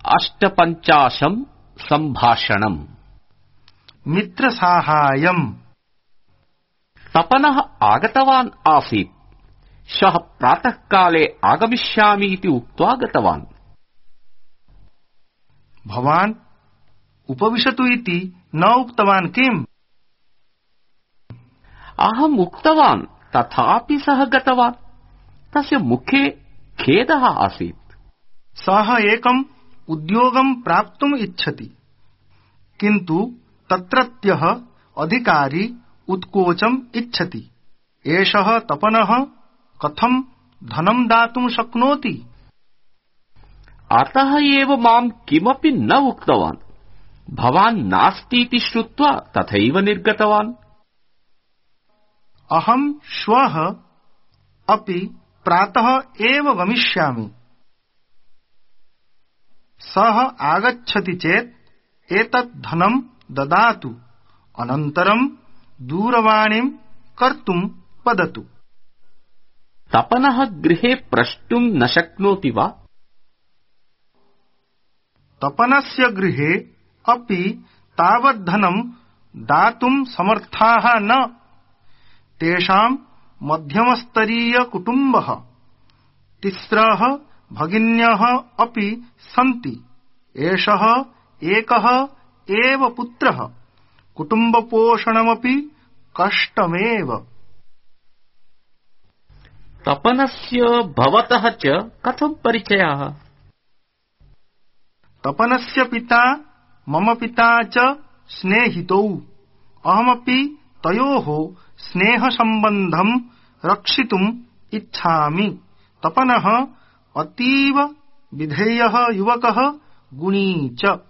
अष्टपञ्चाशं सम्भाषणम्। मित्रसाहाय्यम्। तपनः आगतवान् आसीत्। श्वः प्रातःकाले आगमिष्यामि इति उक्त्वा गतवान्। भवान् उपविशतु इति न उक्तवान् किम्? अहम् उक्तवान्, तथापि सः गतवान्। तस्य मुखे खेदः आसीत्। सः एकम् उद्योगं प्राप्तुम् इच्छति, किन्तु तत्रत्यः अधिकारी उत्कोचम् इच्छति। एषः तपनः कथं धनं दातुं शक्नोति? अतः एव माम् किमपि न उक्तवान्। भवान् नास्ति इति श्रुत्वा तथैव निर्गतवान्। अहम् श्वः अपि प्रातः एव गमिष्यामि। सः आगच्छति चेत् एतत् धनं ददातु, अनन्तरं दूरवाणीं कर्तुं वदतु। तपनः गृहे प्रष्टुं न शक्नोति वा? तपनस्य गृहे अपि तावत् धनं दातुं समर्थाः न। तेषां मध्यमस्तरीयकुटुम्बः, तिस्रः भगिन्यः अपि सन्ति। एषः एकः एव पुत्रः। कुटुम्बपोषणमपि कष्टमेव। तपनस्य भवतः च कथं परिचयः? तपनस्य पिता मम पिता च स्नेहितौ। अहमपि तयोः स्नेहसम्बन्धं रक्षितुम् इच्छामि। तपनः अतीव विधेयः युवकः, गुणी च।